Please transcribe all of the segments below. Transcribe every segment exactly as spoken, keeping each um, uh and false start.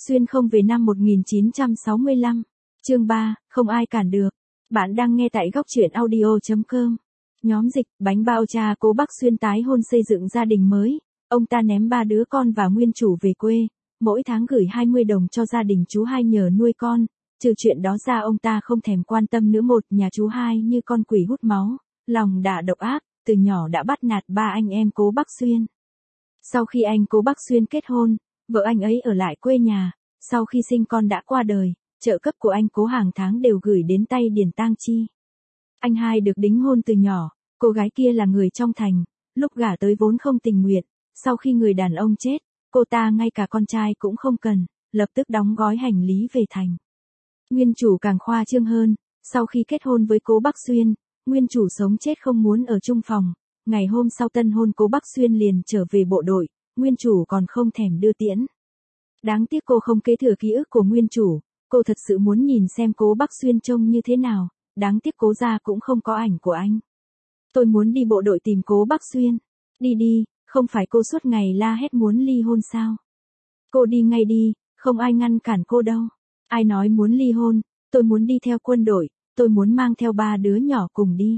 Xuyên không về năm một nghìn chín trăm sáu mươi lăm. Chương ba, không ai cản được. Bạn đang nghe tại góc truyện audio chấm com. Nhóm dịch, bánh bao cha Cố Bắc Xuyên tái hôn xây dựng gia đình mới. Ông ta ném ba đứa con và nguyên chủ về quê, mỗi tháng gửi hai mươi đồng cho gia đình chú hai nhờ nuôi con. Trừ chuyện đó ra ông ta không thèm quan tâm nữa. Một nhà chú hai như con quỷ hút máu, lòng dạ độc ác, từ nhỏ đã bắt nạt ba anh em Cố Bắc Xuyên. Sau khi anh Cố Bắc Xuyên kết hôn, vợ anh ấy ở lại quê nhà. Sau khi sinh con đã qua đời, trợ cấp của anh Cố hàng tháng đều gửi đến tay Điền Tang Chi. Anh hai được đính hôn từ nhỏ, cô gái kia là người trong thành, lúc gả tới vốn không tình nguyện. Sau khi người đàn ông chết, cô ta ngay cả con trai cũng không cần, lập tức đóng gói hành lý về thành. Nguyên chủ càng khoa trương hơn, sau khi kết hôn với Cố Bắc Xuyên, nguyên chủ sống chết không muốn ở chung phòng. Ngày hôm sau tân hôn Cố Bắc Xuyên liền trở về bộ đội, nguyên chủ còn không thèm đưa tiễn. Đáng tiếc cô không kế thừa ký ức của nguyên chủ, cô thật sự muốn nhìn xem Cố Bắc Xuyên trông như thế nào, đáng tiếc Cố gia cũng không có ảnh của anh. Tôi muốn đi bộ đội tìm Cố Bắc Xuyên. Đi đi, không phải cô suốt ngày la hét muốn ly hôn sao? Cô đi ngay đi, không ai ngăn cản cô đâu. Ai nói muốn ly hôn, tôi muốn đi theo quân đội, tôi muốn mang theo ba đứa nhỏ cùng đi.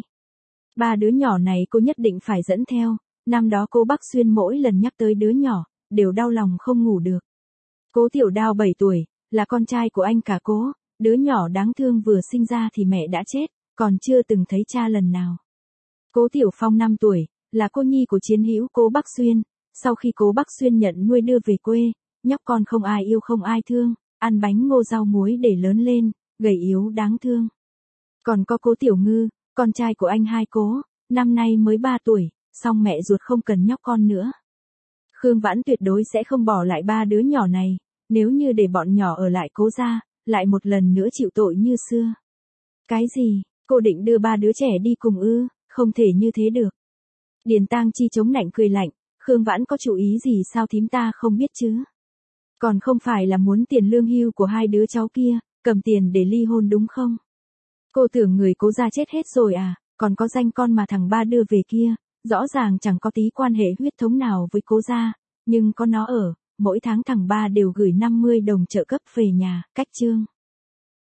Ba đứa nhỏ này cô nhất định phải dẫn theo, năm đó Cố Bắc Xuyên mỗi lần nhắc tới đứa nhỏ, đều đau lòng không ngủ được. Cố Tiểu Đao bảy tuổi, là con trai của anh cả Cố, đứa nhỏ đáng thương vừa sinh ra thì mẹ đã chết, còn chưa từng thấy cha lần nào. Cố Tiểu Phong năm tuổi, là cô nhi của chiến hữu Cố Bắc Xuyên, sau khi Cố Bắc Xuyên nhận nuôi đưa về quê, nhóc con không ai yêu không ai thương, ăn bánh ngô rau muối để lớn lên, gầy yếu đáng thương. Còn có Cố Tiểu Ngư, con trai của anh hai Cố, năm nay mới ba tuổi, song mẹ ruột không cần nhóc con nữa. Khương Vãn tuyệt đối sẽ không bỏ lại ba đứa nhỏ này, nếu như để bọn nhỏ ở lại Cố gia, lại một lần nữa chịu tội như xưa. Cái gì, cô định đưa ba đứa trẻ đi cùng ư? Không thể như thế được. Điền Tang Chi chống nạnh cười lạnh, Khương Vãn có chủ ý gì sao thím ta không biết chứ? Còn không phải là muốn tiền lương hưu của hai đứa cháu kia, cầm tiền để ly hôn đúng không? Cô tưởng người Cố gia chết hết rồi à, còn có danh con mà thằng ba đưa về kia, rõ ràng chẳng có tí quan hệ huyết thống nào với Cố gia, nhưng có nó ở, mỗi tháng thằng ba đều gửi năm mươi đồng trợ cấp về nhà, cách chương.